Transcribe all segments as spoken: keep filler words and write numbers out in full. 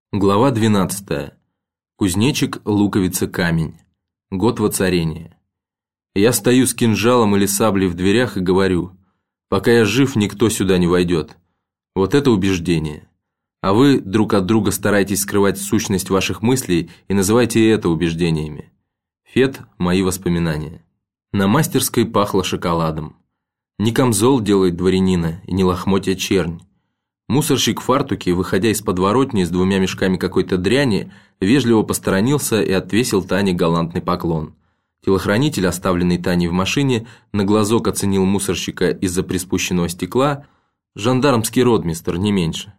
Глава двенадцатая. Кузнечик, луковица, камень. Год воцарения. Я стою с кинжалом или саблей в дверях и говорю: пока я жив, никто сюда не войдет. Вот это убеждение. А вы друг от друга стараетесь скрывать сущность ваших мыслей и называйте это убеждениями. Фет – мои воспоминания. На мастерской пахло шоколадом. Не камзол делает дворянина и не лохмотья чернь. Мусорщик в фартуке, выходя из подворотни с двумя мешками какой-то дряни, вежливо посторонился и отвесил Тане галантный поклон. Телохранитель, оставленный Таней в машине, на глазок оценил мусорщика из-за приспущенного стекла. Жандармский ротмистр, не меньше.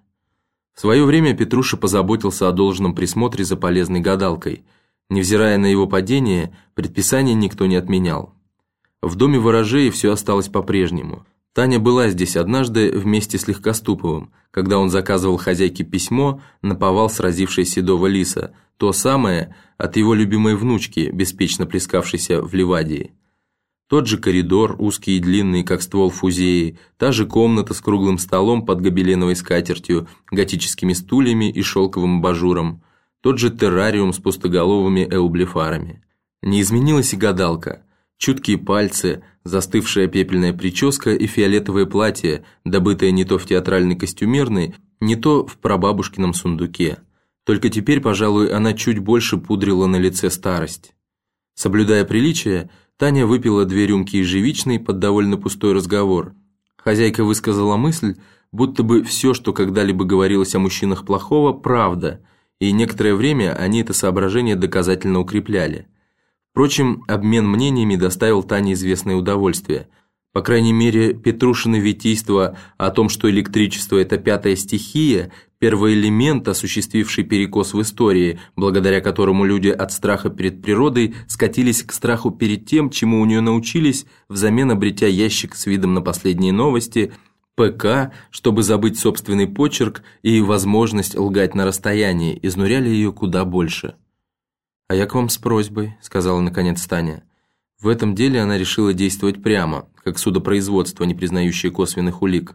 В свое время Петруша позаботился о должном присмотре за полезной гадалкой. Невзирая на его падение, предписание никто не отменял. В доме ворожеи все осталось по-прежнему. Таня была здесь однажды вместе с Легкоступовым, когда он заказывал хозяйке письмо, наповал сразившее седого лиса, то самое от его любимой внучки, беспечно плескавшейся в Ливадии. Тот же коридор, узкий и длинный, как ствол фузеи, та же комната с круглым столом под гобеленовой скатертью, готическими стульями и шелковым абажуром, тот же террариум с пустоголовыми эублефарами. Не изменилась и гадалка. Чуткие пальцы, застывшая пепельная прическа и фиолетовое платье, добытое не то в театральной костюмерной, не то в прабабушкином сундуке. Только теперь, пожалуй, она чуть больше пудрила на лице старость. Соблюдая приличие, Таня выпила две рюмки ежевичной под довольно пустой разговор. Хозяйка высказала мысль, будто бы все, что когда-либо говорилось о мужчинах плохого, правда, и некоторое время они это соображение доказательно укрепляли. Впрочем, обмен мнениями доставил Тане известное удовольствие. По крайней мере, Петрушины витийство о том, что электричество – это пятая стихия, первый элемент, осуществивший перекос в истории, благодаря которому люди от страха перед природой скатились к страху перед тем, чему у нее научились, взамен обретя ящик с видом на последние новости, ПК, чтобы забыть собственный почерк и возможность лгать на расстоянии, изнуряли ее куда больше. «А я к вам с просьбой», – сказала наконец Таня. В этом деле она решила действовать прямо, как судопроизводство, не признающее косвенных улик.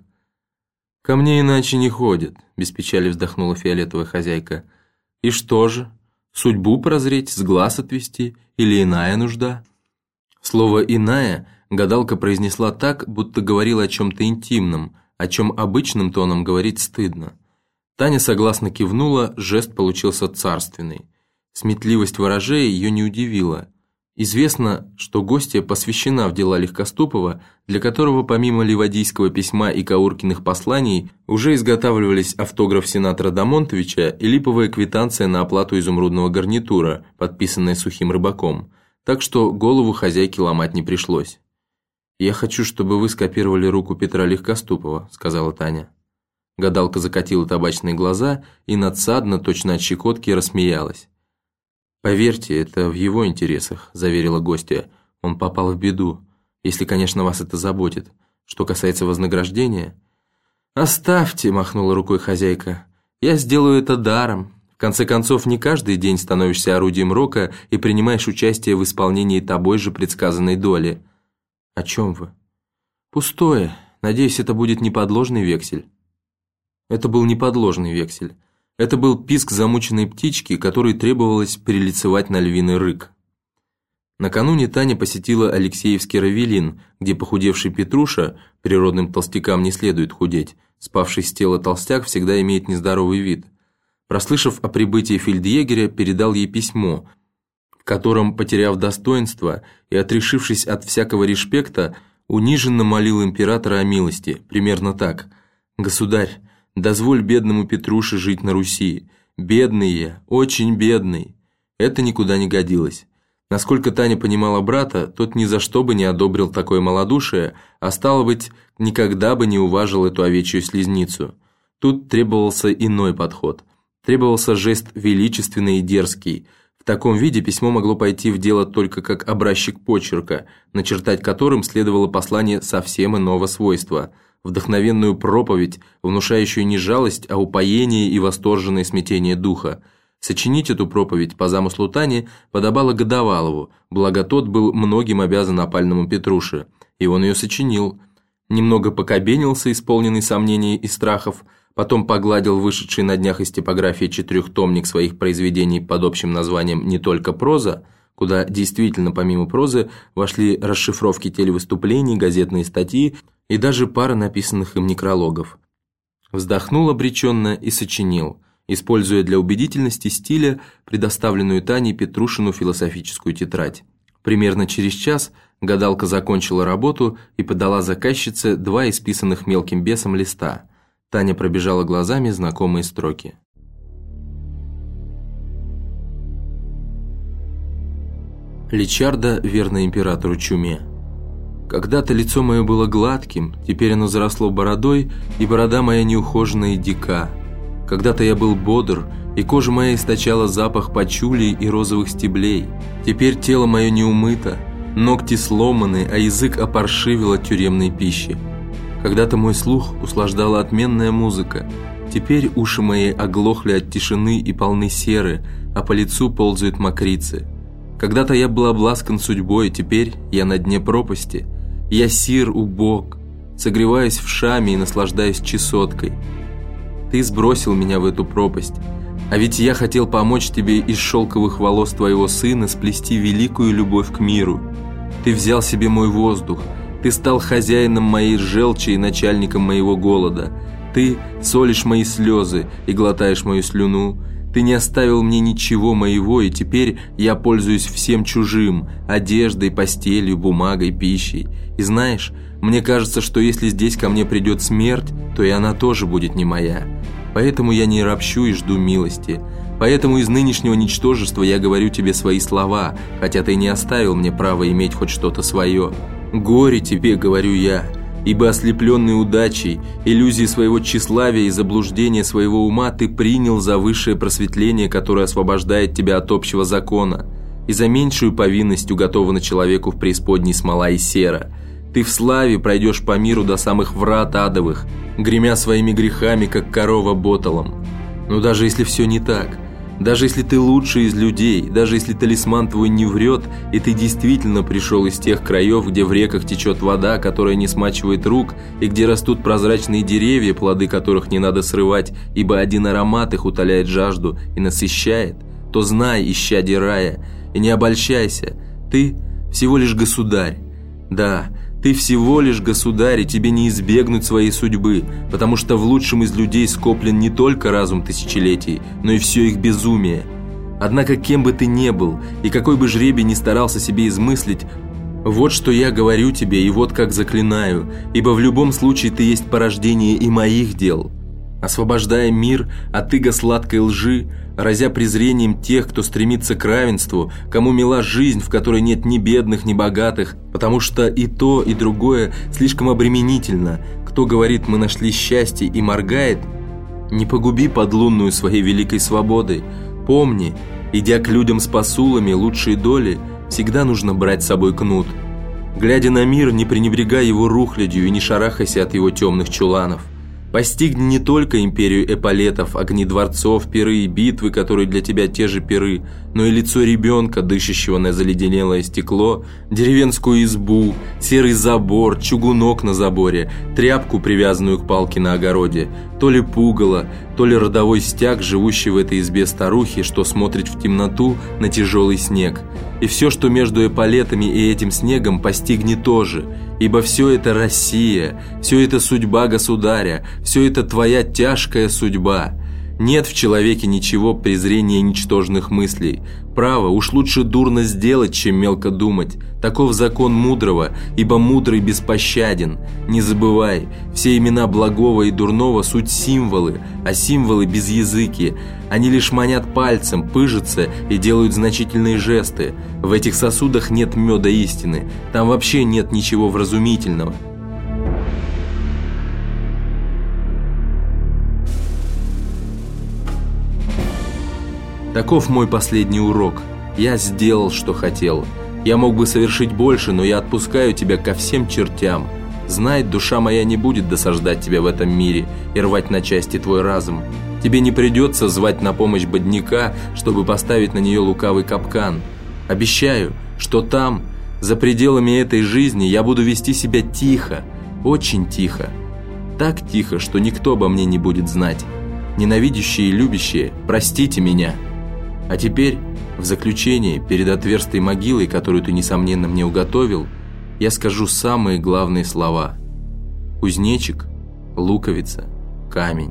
«Ко мне иначе не ходят», – без печали вздохнула фиолетовая хозяйка. «И что же? Судьбу прозреть, с глаз отвести или иная нужда?» Слово «иная» гадалка произнесла так, будто говорила о чем-то интимном, о чем обычным тоном говорить стыдно. Таня согласно кивнула, жест получился царственный. Сметливость ворожея ее не удивила. Известно, что гостья посвящена в дела Легкоступова, для которого помимо ливадийского письма и Кауркиных посланий уже изготавливались автограф сенатора Домонтовича и липовая квитанция на оплату изумрудного гарнитура, подписанная сухим рыбаком, так что голову хозяйке ломать не пришлось. «Я хочу, чтобы вы скопировали руку Петра Легкоступова», – сказала Таня. Гадалка закатила табачные глаза и надсадно, точно от щекотки, рассмеялась. «Поверьте, это в его интересах», – заверила гостья. «Он попал в беду, если, конечно, вас это заботит. Что касается вознаграждения...» «Оставьте», – махнула рукой хозяйка. «Я сделаю это даром. В конце концов, не каждый день становишься орудием рока и принимаешь участие в исполнении тобой же предсказанной доли». «О чем вы?» «Пустое. Надеюсь, это будет неподложный вексель». Это был неподложный вексель. Это был писк замученной птички, которой требовалось перелицевать на львиный рык. Накануне Таня посетила Алексеевский Равелин, где похудевший Петруша, природным толстякам не следует худеть, спавший с тела толстяк всегда имеет нездоровый вид. Прослышав о прибытии фельдъегеря, передал ей письмо, в котором, потеряв достоинство и отрешившись от всякого респекта, униженно молил императора о милости, примерно так: «Государь, дозволь бедному Петруше жить на Руси. Бедный я, очень бедный». Это никуда не годилось. Насколько Таня понимала брата, тот ни за что бы не одобрил такое малодушие, а стало быть, никогда бы не уважил эту овечью слизницу. Тут требовался иной подход. Требовался жест величественный и дерзкий. В таком виде письмо могло пойти в дело только как образчик почерка, начертать которым следовало послание совсем иного свойства – вдохновенную проповедь, внушающую не жалость, а упоение и восторженное смятение духа. Сочинить эту проповедь по замыслу Тани подобало Годовалову, благо тот был многим обязан опальному Петруше, и он ее сочинил. Немного покобенился, исполненный сомнений и страхов, потом погладил вышедший на днях из типографии четырехтомник своих произведений под общим названием «Не только проза», куда действительно помимо прозы вошли расшифровки телевыступлений, газетные статьи и даже пара написанных им некрологов. Вздохнул обреченно и сочинил, используя для убедительности стиля предоставленную Таней Петрушину философическую тетрадь. Примерно через час гадалка закончила работу и подала заказчице два исписанных мелким бесом листа. Таня пробежала глазами знакомые строки. Личардо, верно императору Чуме. Когда-то лицо мое было гладким, теперь оно заросло бородой, и борода моя неухоженная и дика. Когда-то я был бодр, и кожа моя источала запах пачули и розовых стеблей. Теперь тело мое не умыто, ногти сломаны, а язык опаршивел от тюремной пищи. Когда-то мой слух услаждала отменная музыка. Теперь уши мои оглохли от тишины и полны серы, а по лицу ползают мокрицы. Когда-то я был обласкан судьбой, теперь я на дне пропасти. Я сир, убог, согреваюсь в шаме и наслаждаюсь чесоткой. Ты сбросил меня в эту пропасть, а ведь я хотел помочь тебе из шелковых волос твоего сына сплести великую любовь к миру. Ты взял себе мой воздух, ты стал хозяином моей желчи и начальником моего голода. Ты солишь мои слезы и глотаешь мою слюну. Ты не оставил мне ничего моего, и теперь я пользуюсь всем чужим – одеждой, постелью, бумагой, пищей. И знаешь, мне кажется, что если здесь ко мне придет смерть, то и она тоже будет не моя. Поэтому я не ропщу и жду милости. Поэтому из нынешнего ничтожества я говорю тебе свои слова, хотя ты не оставил мне права иметь хоть что-то свое. Горе тебе, говорю я, ибо ослепленный удачей, иллюзией своего тщеславия и заблуждения своего ума ты принял за высшее просветление, которое освобождает тебя от общего закона, и за меньшую повинность уготована человеку в преисподней смола и сера. Ты в славе пройдешь по миру до самых врат адовых, гремя своими грехами, как корова ботолом. Но даже если все не так, даже если ты лучший из людей, даже если талисман твой не врет, и ты действительно пришел из тех краев, где в реках течет вода, которая не смачивает рук, и где растут прозрачные деревья, плоды которых не надо срывать, ибо один аромат их утоляет жажду и насыщает, то знай, исчадие рая, и не обольщайся, ты всего лишь государь. Да, ты всего лишь государь, и тебе не избегнуть своей судьбы, потому что в лучшем из людей скоплен не только разум тысячелетий, но и все их безумие. Однако кем бы ты ни был, и какой бы жребий ни старался себе измыслить, вот что я говорю тебе, и вот как заклинаю, ибо в любом случае ты есть порождение и моих дел. Освобождая мир от иго сладкой лжи, разя презрением тех, кто стремится к равенству, кому мила жизнь, в которой нет ни бедных, ни богатых, потому что и то, и другое слишком обременительно. Кто говорит «мы нашли счастье» и моргает, не погуби подлунную своей великой свободой. Помни, идя к людям с посулами лучшей доли, всегда нужно брать с собой кнут. Глядя на мир, не пренебрегай его рухлядью и не шарахайся от его темных чуланов. Постигни не только империю эполетов, огни дворцов, пиры и битвы, которые для тебя те же пиры, но и лицо ребенка, дышащего на заледенелое стекло, деревенскую избу, серый забор, чугунок на заборе, тряпку, привязанную к палке на огороде, то ли пугало, то ли родовой стяг, живущий в этой избе старухи, что смотрит в темноту на тяжелый снег. И все, что между эполетами и этим снегом, постигни тоже, ибо все это Россия, все это судьба государя, все это твоя тяжкая судьба. Нет в человеке ничего презрения ничтожных мыслей. Право, уж лучше дурно сделать, чем мелко думать. Таков закон мудрого, ибо мудрый беспощаден. Не забывай, все имена благого и дурного суть символы, а символы безязыки. Они лишь манят пальцем, пыжатся и делают значительные жесты. В этих сосудах нет меда истины, там вообще нет ничего вразумительного. Таков мой последний урок. Я сделал, что хотел. Я мог бы совершить больше, но я отпускаю тебя ко всем чертям. Знай, душа моя не будет досаждать тебя в этом мире и рвать на части твой разум. Тебе не придется звать на помощь бедняка, чтобы поставить на нее лукавый капкан. Обещаю, что там, за пределами этой жизни, я буду вести себя тихо, очень тихо. так тихо, что никто обо мне не будет знать. Ненавидящие и любящие, простите меня. А теперь, в заключение, перед отверстой могилой, которую ты, несомненно, мне уготовил, я скажу самые главные слова. Кузнечик, луковица, камень.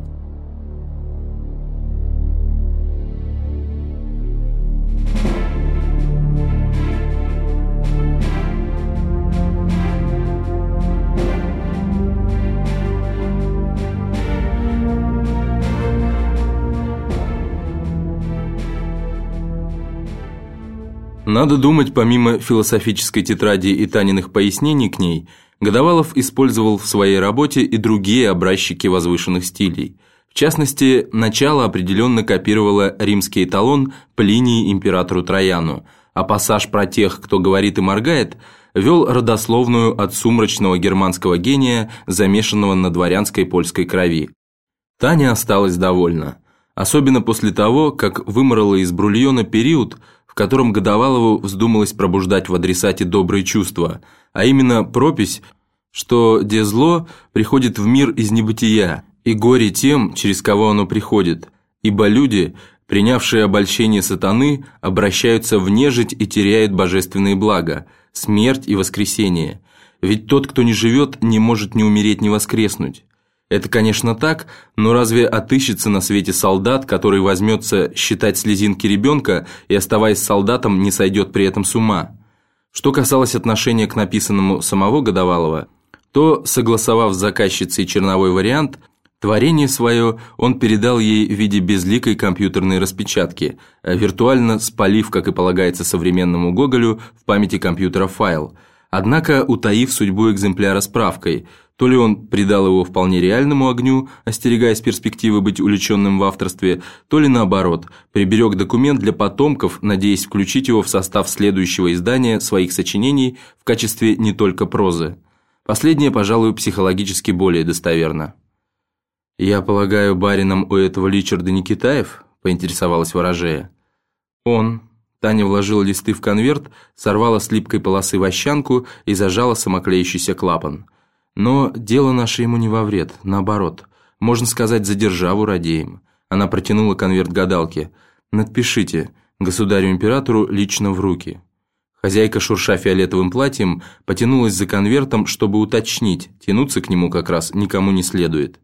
Надо думать, помимо философической тетради и Таниных пояснений к ней, Годовалов использовал в своей работе и другие образчики возвышенных стилей. В частности, начало определенно копировало римский эталон Плинии императору Трояну, а пассаж про тех, кто говорит и моргает, вел родословную от сумрачного германского гения, замешанного на дворянской польской крови. Таня осталась довольна, особенно после того, как выморала из Брульона период, в котором Годовалову вздумалось пробуждать в адресате добрые чувства, а именно пропись, что де зло приходит в мир из небытия, и горе тем, через кого оно приходит, ибо люди, принявшие обольщение сатаны, обращаются в нежить и теряют божественные блага, смерть и воскресение, ведь тот, кто не живет, не может ни умереть, ни воскреснуть. Это, конечно, так, но разве отыщется на свете солдат, который возьмется считать слезинки ребенка и, оставаясь солдатом, не сойдет при этом с ума? Что касалось отношения к написанному самого Годовалова, то, согласовав с заказчицей черновой вариант, творение свое он передал ей в виде безликой компьютерной распечатки, виртуально спалив, как и полагается современному Гоголю, в памяти компьютера файл, однако утаив судьбу экземпляра справкой. То ли он придал его вполне реальному огню, остерегаясь перспективы быть увлеченным в авторстве, то ли наоборот, приберег документ для потомков, надеясь включить его в состав следующего издания своих сочинений в качестве не только прозы. Последнее, пожалуй, психологически более достоверно. «Я полагаю, барином у этого Личарда Никитаев?» – поинтересовалась ворожея. «Он». Таня вложила листы в конверт, сорвала с липкой полосы вощанку и зажала самоклеющийся клапан. Но дело наше ему не во вред, наоборот. Можно сказать, за державу радеем. Она протянула конверт гадалке. «Надпишите, государю-императору лично в руки». Хозяйка, шурша фиолетовым платьем, потянулась за конвертом, чтобы уточнить, тянуться к нему как раз никому не следует.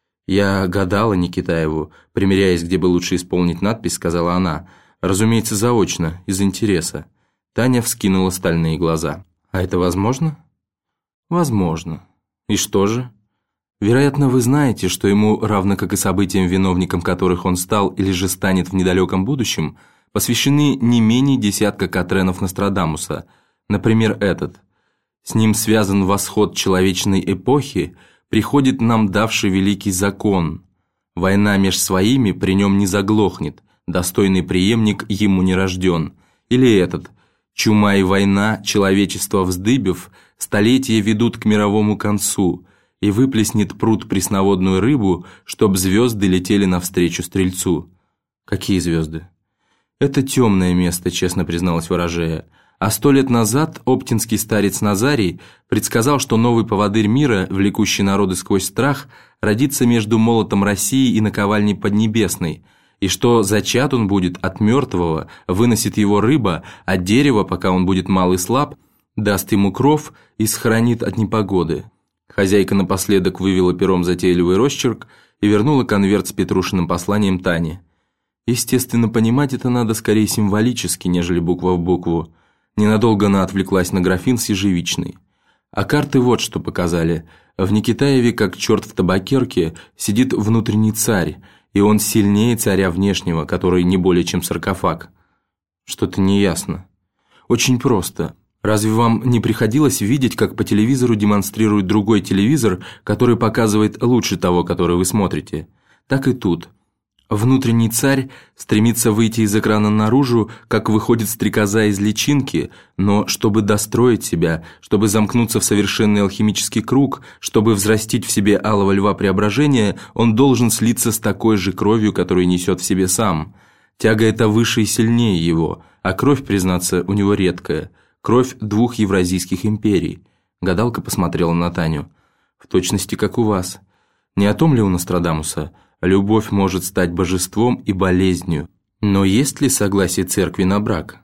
«Я гадала Никитаеву, примеряясь, где бы лучше исполнить надпись», сказала она. «Разумеется, заочно, из интереса». Таня вскинула стальные глаза. «А это возможно?» «Возможно. И что же?» «Вероятно, вы знаете, что ему, равно как и событиям, виновником которых он стал или же станет в недалеком будущем, посвящены не менее десятка Катренов Нострадамуса, например, этот. С ним связан восход человечной эпохи, приходит нам давший великий закон. Война меж своими при нем не заглохнет, достойный преемник ему не рожден. Или этот. Чума и война, человечество вздыбив, столетия ведут к мировому концу, и выплеснет пруд пресноводную рыбу, чтоб звезды летели навстречу стрельцу». «Какие звезды?» «Это темное место», честно призналась ворожея. А сто лет назад оптинский старец Назарий предсказал, что новый поводырь мира, влекущий народы сквозь страх, родится между молотом России и наковальней Поднебесной, и что зачат он будет от мертвого, выносит его рыба, а дерево, пока он будет мал и слаб, даст ему кров и схоронит от непогоды. Хозяйка напоследок вывела пером затейливый росчерк и вернула конверт с Петрушиным посланием Тане. Естественно, понимать это надо скорее символически, нежели буква в букву. Ненадолго она отвлеклась на графин с ежевичной. А карты вот что показали. В Никитаеве, как черт в табакерке, сидит внутренний царь, и он сильнее царя внешнего, который не более чем саркофаг. Что-то неясно. Очень просто. Разве вам не приходилось видеть, как по телевизору демонстрируют другой телевизор, который показывает лучше того, который вы смотрите? Так и тут. Внутренний царь стремится выйти из экрана наружу, как выходит стрекоза из личинки, но чтобы достроить себя, чтобы замкнуться в совершенный алхимический круг, чтобы взрастить в себе алого льва преображения, он должен слиться с такой же кровью, которую несет в себе сам. Тяга эта выше и сильнее его, а кровь, признаться, у него редкая. Кровь двух евразийских империй. Гадалка посмотрела на Таню. В точности, как у вас. Не о том ли у Нострадамуса любовь может стать божеством и болезнью, но есть ли согласие церкви на брак?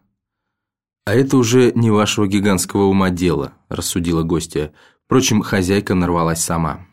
А это уже не вашего гигантского ума дело, рассудила гостья. Впрочем, хозяйка нарвалась сама.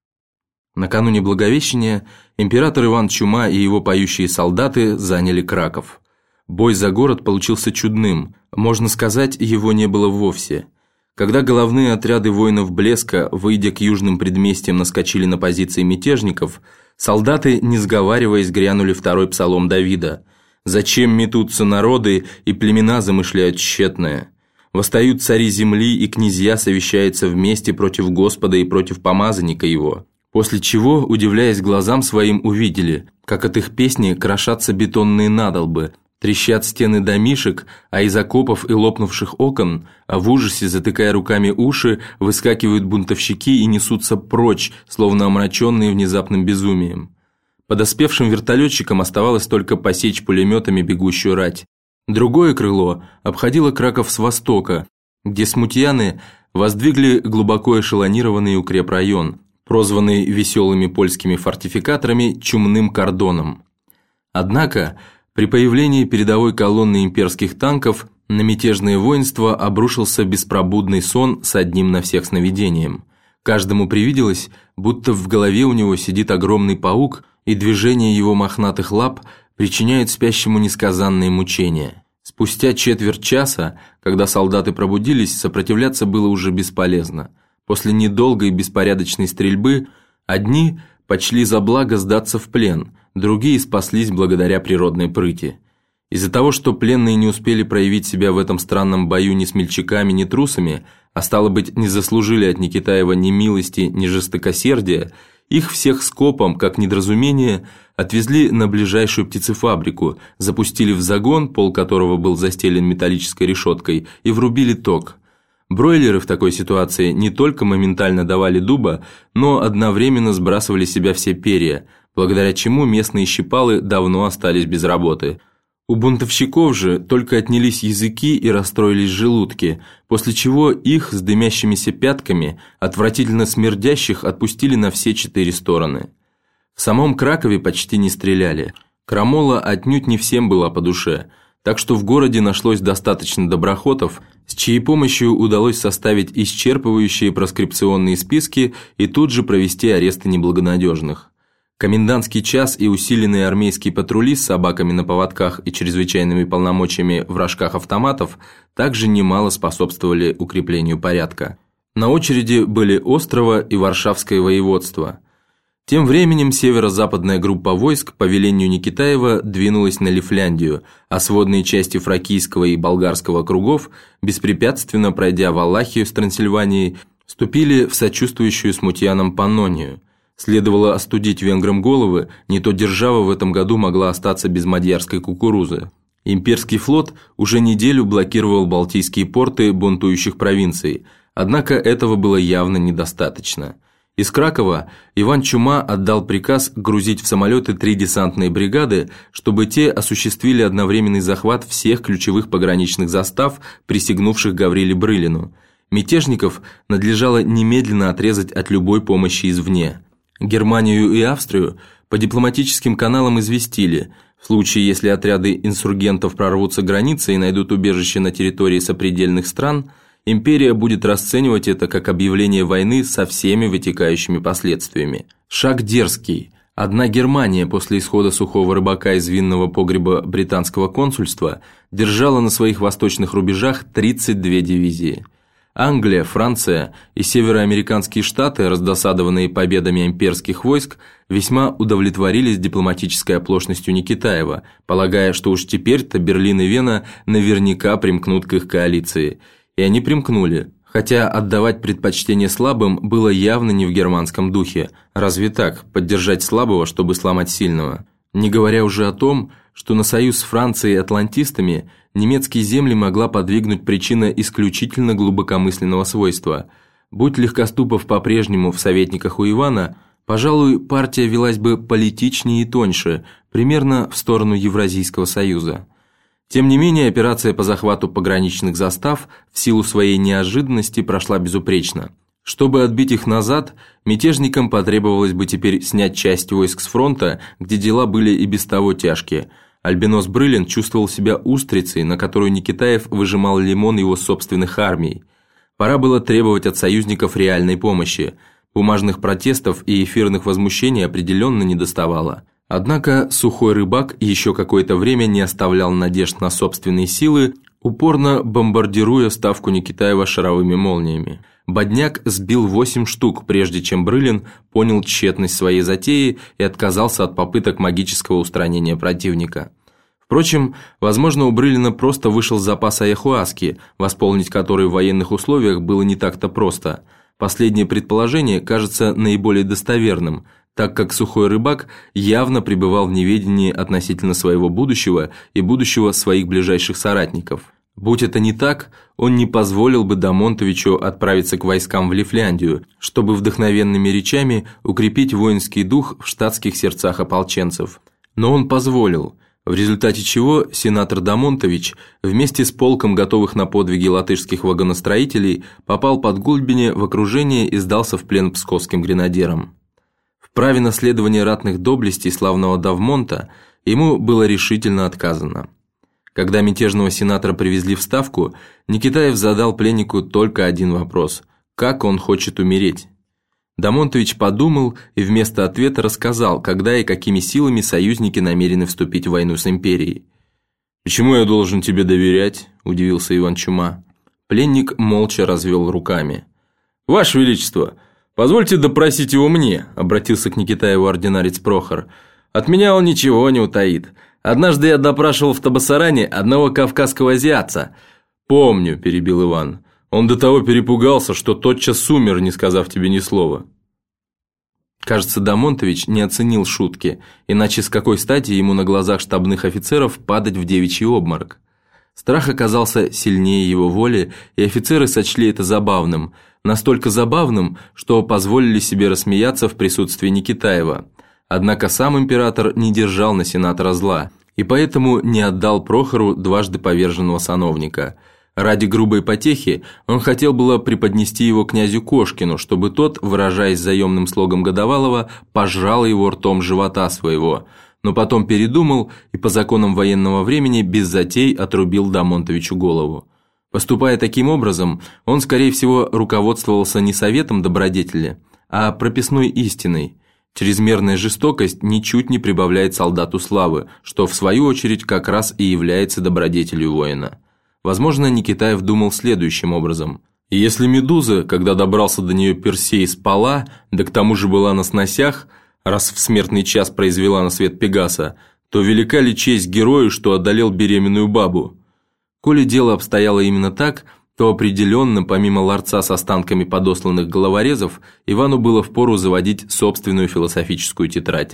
Накануне Благовещения император Иван Чума и его поющие солдаты заняли Краков. Бой за город получился чудным, можно сказать, его не было вовсе. Когда головные отряды воинов Блеска, выйдя к южным предместьям, наскочили на позиции мятежников, солдаты, не сговариваясь, грянули второй псалом Давида. «Зачем метутся народы, и племена замышляют тщетное? Восстают цари земли, и князья совещаются вместе против Господа и против помазанника его». После чего, удивляясь глазам своим, увидели, как от их песни крошатся бетонные надолбы, трещат стены домишек, а из окопов и лопнувших окон, а в ужасе, затыкая руками уши, выскакивают бунтовщики и несутся прочь, словно омраченные внезапным безумием. Подоспевшим вертолетчикам оставалось только посечь пулеметами бегущую рать. Другое крыло обходило Краков с востока, где смутьяны воздвигли глубоко эшелонированный укрепрайон, прозванный веселыми польскими фортификаторами «чумным кордоном». Однако, при появлении передовой колонны имперских танков на мятежное воинство обрушился беспробудный сон с одним на всех сновидением. Каждому привиделось, будто в голове у него сидит огромный паук, и движение его мохнатых лап причиняет спящему несказанные мучения. Спустя четверть часа, когда солдаты пробудились, сопротивляться было уже бесполезно. После недолгой беспорядочной стрельбы одни почли за благо сдаться в плен, другие спаслись благодаря природной прыти. Из-за того, что пленные не успели проявить себя в этом странном бою ни смельчаками, ни трусами, а стало быть, не заслужили от Никитаева ни милости, ни жестокосердия, их всех скопом, как недоразумение, отвезли на ближайшую птицефабрику, запустили в загон, пол которого был застелен металлической решеткой, и врубили ток. Бройлеры в такой ситуации не только моментально давали дуба, но одновременно сбрасывали с себя все перья, благодаря чему местные щипалы давно остались без работы. У бунтовщиков же только отнялись языки и расстроились желудки, после чего их с дымящимися пятками, отвратительно смердящих, отпустили на все четыре стороны. В самом Кракове почти не стреляли. Крамола отнюдь не всем была по душе, так что в городе нашлось достаточно доброхотов, с чьей помощью удалось составить исчерпывающие проскрипционные списки и тут же провести аресты неблагонадежных. Комендантский час и усиленные армейские патрули с собаками на поводках и чрезвычайными полномочиями в рожках автоматов также немало способствовали укреплению порядка. На очереди были Острово и Варшавское воеводство. Тем временем северо-западная группа войск по велению Никитаева двинулась на Лифляндию, а сводные части фракийского и болгарского округов, беспрепятственно пройдя Валахию с Трансильванией, вступили в сочувствующую смутьянам Паннонию. Следовало остудить венграм головы, не то держава в этом году могла остаться без мадьярской кукурузы. Имперский флот уже неделю блокировал балтийские порты бунтующих провинций, однако этого было явно недостаточно. Из Кракова Иван Чума отдал приказ грузить в самолеты три десантные бригады, чтобы те осуществили одновременный захват всех ключевых пограничных застав, присягнувших Гавриле Брылину. Мятежников надлежало немедленно отрезать от любой помощи извне. Германию и Австрию по дипломатическим каналам известили, в случае, если отряды инсургентов прорвутся границы и найдут убежище на территории сопредельных стран, империя будет расценивать это как объявление войны со всеми вытекающими последствиями. Шаг дерзкий. Одна Германия после исхода сухого рыбака из винного погреба британского консульства держала на своих восточных рубежах тридцать две дивизии. Англия, Франция и североамериканские штаты, раздосадованные победами имперских войск, весьма удовлетворились дипломатической оплошностью Никитаева, полагая, что уж теперь-то Берлин и Вена наверняка примкнут к их коалиции. И они примкнули, хотя отдавать предпочтение слабым было явно не в германском духе. Разве так, поддержать слабого, чтобы сломать сильного? Не говоря уже о том, что на союз с Францией и атлантистами немецкие земли могла подвигнуть причина исключительно глубокомысленного свойства. Будь Легкоступов по-прежнему в советниках у Ивана, пожалуй, партия велась бы политичнее и тоньше, примерно в сторону Евразийского союза. Тем не менее, операция по захвату пограничных застав в силу своей неожиданности прошла безупречно. Чтобы отбить их назад, мятежникам потребовалось бы теперь снять часть войск с фронта, где дела были и без того тяжкие. Альбинос Брылин чувствовал себя устрицей, на которую Никитаев выжимал лимон его собственных армий. Пора было требовать от союзников реальной помощи. Бумажных протестов и эфирных возмущений определенно не доставало. Однако сухой рыбак еще какое-то время не оставлял надежд на собственные силы, упорно бомбардируя ставку Никитаева шаровыми молниями. Бодняк сбил восемь штук, прежде чем Брылин понял тщетность своей затеи и отказался от попыток магического устранения противника. Впрочем, возможно, у Брылина просто вышел запас аяхуаски, восполнить который в военных условиях было не так-то просто. Последнее предположение кажется наиболее достоверным, так как сухой рыбак явно пребывал в неведении относительно своего будущего и будущего своих ближайших соратников. Будь это не так, он не позволил бы Домонтовичу отправиться к войскам в Лифляндию, чтобы вдохновенными речами укрепить воинский дух в штатских сердцах ополченцев. Но он позволил, в результате чего сенатор Домонтович вместе с полком готовых на подвиги латышских вагоностроителей попал под Гульбине в окружение и сдался в плен псковским гренадерам. В праве наследования ратных доблестей славного Давмонта ему было решительно отказано. Когда мятежного сенатора привезли в Ставку, Никитаев задал пленнику только один вопрос – как он хочет умереть? Домонтович подумал и вместо ответа рассказал, когда и какими силами союзники намерены вступить в войну с империей. «Почему я должен тебе доверять?» – удивился Иван Чума. Пленник молча развел руками. «Ваше Величество, позвольте допросить его мне», – обратился к Никитаеву ординарец Прохор. «От меня он ничего не утаит. Однажды я допрашивал в Табасаране одного кавказского азиатца». «Помню», – перебил Иван. «Он до того перепугался, что тотчас умер, не сказав тебе ни слова». Кажется, Домонтович не оценил шутки, иначе с какой стати ему на глазах штабных офицеров падать в девичий обморок. Страх оказался сильнее его воли, и офицеры сочли это забавным, настолько забавным, что позволили себе рассмеяться в присутствии Никитаева. Однако сам император не держал на сенатора зла, и поэтому не отдал Прохору дважды поверженного сановника. Ради грубой потехи он хотел было преподнести его князю Кошкину, чтобы тот, выражаясь заемным слогом Годовалова, пожрал его ртом живота своего, но потом передумал и по законам военного времени без затей отрубил Домонтовичу голову. Поступая таким образом, он, скорее всего, руководствовался не советом добродетели, а прописной истиной. Чрезмерная жестокость ничуть не прибавляет солдату славы, что в свою очередь как раз и является добродетелью воина. Возможно, Никитаев думал следующим образом. Если Медуза, когда добрался до нее Персей, спала, да к тому же была на сносях, раз в смертный час произвела на свет Пегаса, то велика ли честь герою, что одолел беременную бабу? Коли дело обстояло именно так, то определенно, помимо ларца с останками подосланных головорезов, Ивану было впору заводить собственную философическую тетрадь.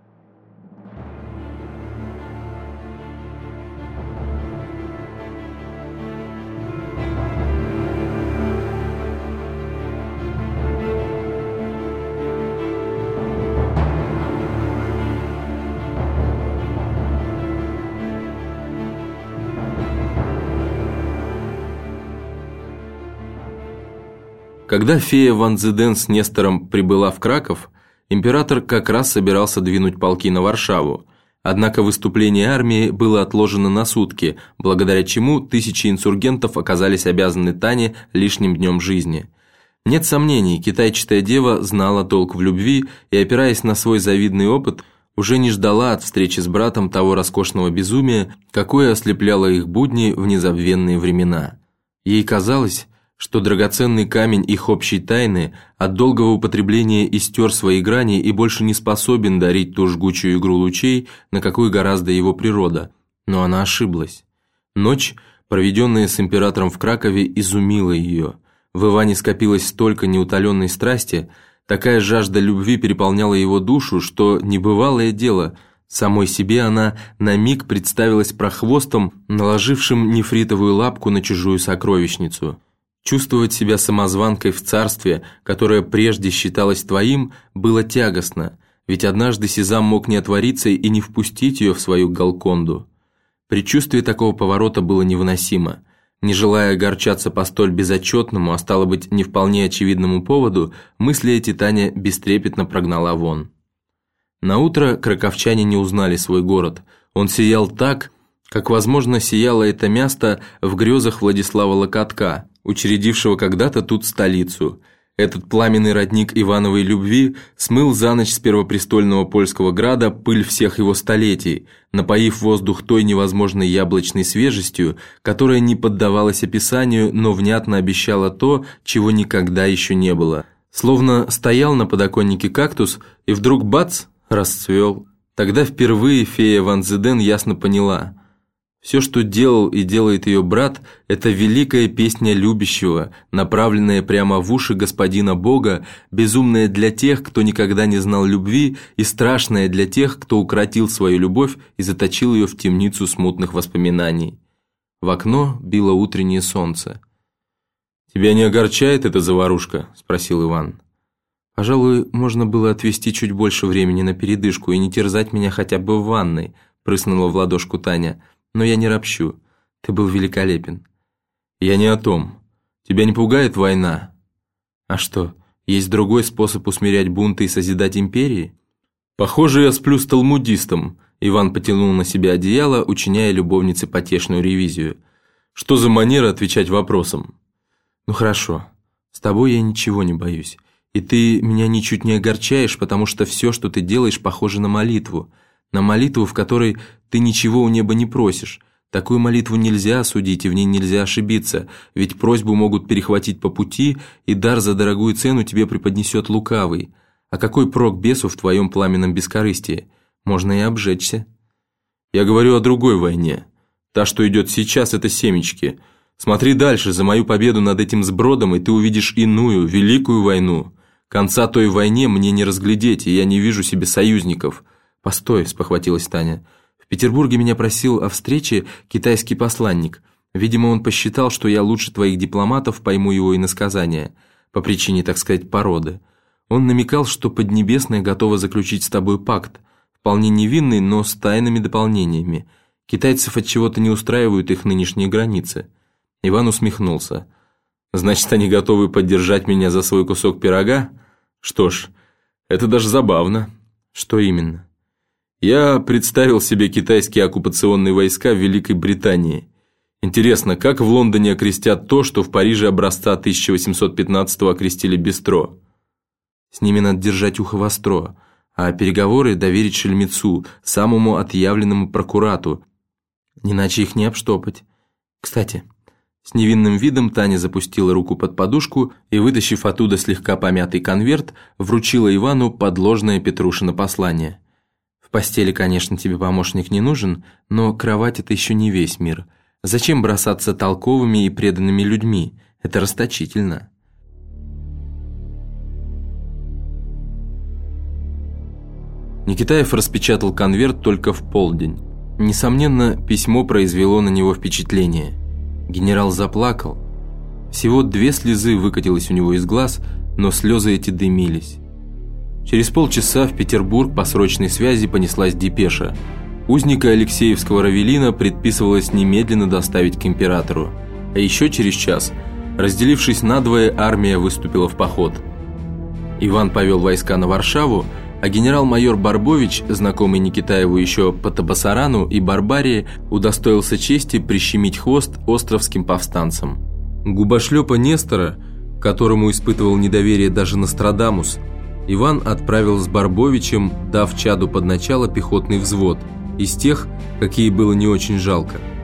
Когда фея Ван Зеден с Нестором прибыла в Краков, император как раз собирался двинуть полки на Варшаву, однако выступление армии было отложено на сутки, благодаря чему тысячи инсургентов оказались обязаны Тане лишним днем жизни. Нет сомнений, китайчатая дева знала толк в любви и, опираясь на свой завидный опыт, уже не ждала от встречи с братом того роскошного безумия, какое ослепляло их будни в незабвенные времена. Ей казалось, что драгоценный камень их общей тайны от долгого употребления истер свои грани и больше не способен дарить ту жгучую игру лучей, на какую гораздо его природа. Но она ошиблась. Ночь, проведенная с императором в Кракове, изумила ее. В Иване скопилось столько неутоленной страсти, такая жажда любви переполняла его душу, что небывалое дело. Самой себе она на миг представилась прохвостом, наложившим нефритовую лапку на чужую сокровищницу. Чувствовать себя самозванкой в царстве, которое прежде считалось твоим, было тягостно, ведь однажды Сезам мог не отвориться и не впустить ее в свою Галконду. Предчувствие такого поворота было невыносимо. Не желая огорчаться по столь безотчетному, а стало быть, не вполне очевидному поводу, мысли эти Таня бестрепетно прогнала вон. Наутро краковчане не узнали свой город. Он сиял так, как, возможно, сияло это место в грезах Владислава Локотка, учредившего когда-то тут столицу. Этот пламенный родник Ивановой любви смыл за ночь с первопрестольного польского града пыль всех его столетий, напоив воздух той невозможной яблочной свежестью, которая не поддавалась описанию, но внятно обещала то, чего никогда еще не было. Словно стоял на подоконнике кактус, и вдруг бац, расцвел. Тогда впервые фея Ван Зеден ясно поняла: все, что делал и делает ее брат, это великая песня любящего, направленная прямо в уши господина Бога, безумная для тех, кто никогда не знал любви, и страшная для тех, кто укротил свою любовь и заточил ее в темницу смутных воспоминаний. В окно било утреннее солнце. «Тебя не огорчает эта заварушка?» – спросил Иван. «Пожалуй, можно было отвести чуть больше времени на передышку и не терзать меня хотя бы в ванной», – прыснула в ладошку Таня. «Но я не ропщу. Ты был великолепен». «Я не о том. Тебя не пугает война?» «А что, есть другой способ усмирять бунты и созидать империи?» «Похоже, я сплю с талмудистом», – Иван потянул на себя одеяло, учиняя любовнице потешную ревизию. «Что за манера отвечать вопросом?» «Ну хорошо, с тобой я ничего не боюсь. И ты меня ничуть не огорчаешь, потому что все, что ты делаешь, похоже на молитву. На молитву, в которой ты ничего у неба не просишь. Такую молитву нельзя осудить, и в ней нельзя ошибиться, ведь просьбу могут перехватить по пути, и дар за дорогую цену тебе преподнесет лукавый. А какой прок бесу в твоем пламенном бескорыстии? Можно и обжечься». «Я говорю о другой войне. Та, что идет сейчас, это семечки. Смотри дальше, за мою победу над этим сбродом, и ты увидишь иную, великую войну. Конца той войне мне не разглядеть, и я не вижу себе союзников». «Постой», – спохватилась Таня. «В Петербурге меня просил о встрече китайский посланник. Видимо, он посчитал, что я лучше твоих дипломатов пойму его иносказания, по причине, так сказать, породы. Он намекал, что Поднебесная готова заключить с тобой пакт, вполне невинный, но с тайными дополнениями. Китайцев от чего-то не устраивают их нынешние границы». Иван усмехнулся. «Значит, они готовы поддержать меня за свой кусок пирога? Что ж, это даже забавно». «Что именно?» «Я представил себе китайские оккупационные войска в Великой Британии. Интересно, как в Лондоне окрестят то, что в Париже образца тысяча восемьсот пятнадцатого окрестили бистро?» «С ними надо держать ухо востро, а переговоры доверить шельмецу, самому отъявленному прокурату, иначе их не обштопать. Кстати...» С невинным видом Таня запустила руку под подушку и, вытащив оттуда слегка помятый конверт, вручила Ивану подложное Петрушино послание. «В постели, конечно, тебе помощник не нужен, но кровать – это еще не весь мир. Зачем бросаться толковыми и преданными людьми? Это расточительно». Никитаев распечатал конверт только в полдень. Несомненно, письмо произвело на него впечатление. Генерал заплакал. Всего две слезы выкатилось у него из глаз, но слезы эти дымились. Через полчаса в Петербург по срочной связи понеслась депеша. Узника Алексеевского Равелина предписывалось немедленно доставить к императору. А еще через час, разделившись надвое, армия выступила в поход. Иван повел войска на Варшаву, а генерал-майор Барбович, знакомый Никитаеву еще по Табасарану и Барбарии, удостоился чести прищемить хвост островским повстанцам. Губошлепа Нестора, которому испытывал недоверие даже Нострадамус, Иван отправил с Барбовичем, дав чаду под начало пехотный взвод, из тех, какие было не очень жалко.